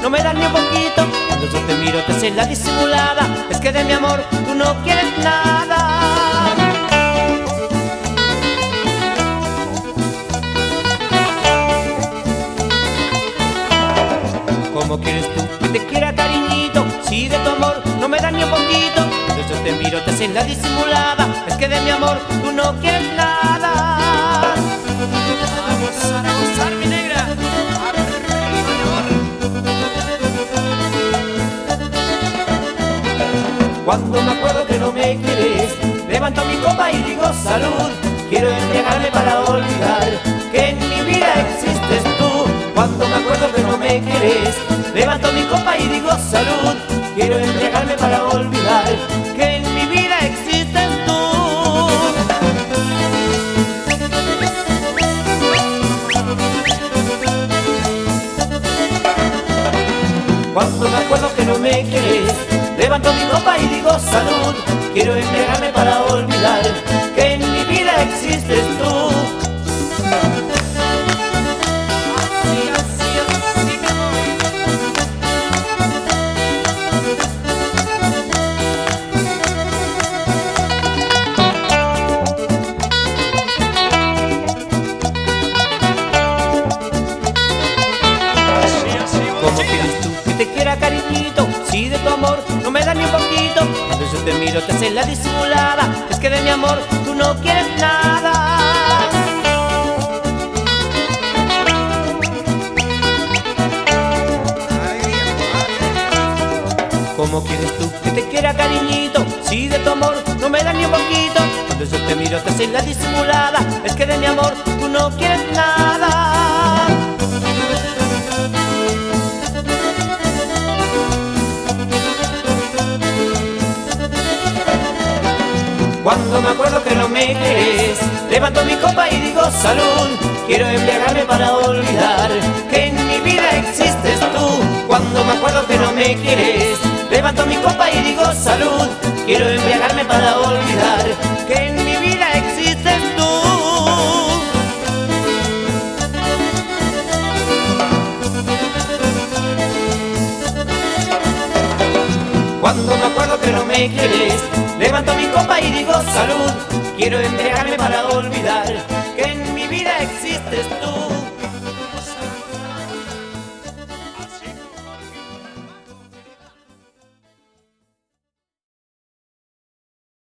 no me das ni un poquito. Cuando yo te miro te haces la disimulada, es que de mi amor tú no quieres nada. ¿Cómo quieres tú que te quiera, cariñito, si de tu amor no me das ni un poquito? Cuando yo te miro te haces la disimulada, es que de mi amor tú no quieres nada. A gozar, mi negra. Arriba, mi amor. Cuando me acuerdo que no me quieres, levanto mi copa y digo salud. Quiero embriagarme para olvidar que en mi vida existes tú. Cuando me acuerdo que no me quieres, levanto mi copa y digo salud. Quiero embriagarme para olvidar que en mi vida existes tú. Cuando me acuerdo que no me quieres, levanto mi copa y digo salud. Quiero embriagarme para olvidar que en mi vida existes tú. Así, mi amor. ¿Cómo quieres tú que te quiera, cariñito, si de tu amor no me das ni un poquito? Cuando yo te miro te haces la disimulada, es que de mi amor tú no quieres nada. ¿Cómo quieres tú que te quiera, cariñito, si de tu amor no me das ni un poquito? Cuando yo te miro te haces la disimulada, es que de mi amor tú no quieres nada. Cuando me acuerdo que no me quieres, levanto mi copa y digo salud. Quiero embriagarme para olvidar que en mi vida existes tú. Cuando me acuerdo que no me quieres, levanto mi copa y digo salud. Quiero embriagarme para olvidar que en mi vida existes tú. Cuando me acuerdo que no me quieres, levanto mi copa y digo salud. Quiero embriagarme para olvidar